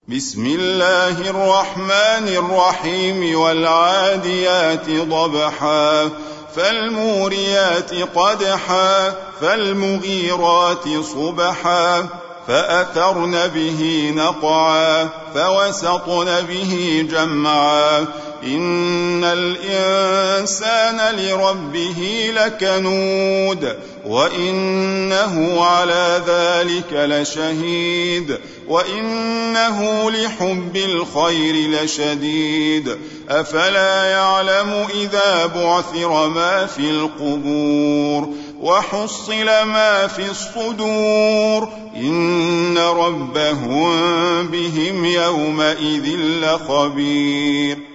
بسم الله الرحمن الرحيم والعاديات ضبحا فالموريات قدحا فالمغيرات صبحا فأثرن به نقعا فوسطن به جمعا إن الإنسان لربه لكنود وإنه على ذلك لشهيد وإنه لحب الخير لشديد أفلا يعلم إذا بعثر ما في القبور وحصل ما في الصدور إن ربهم بهم يومئذ لخبير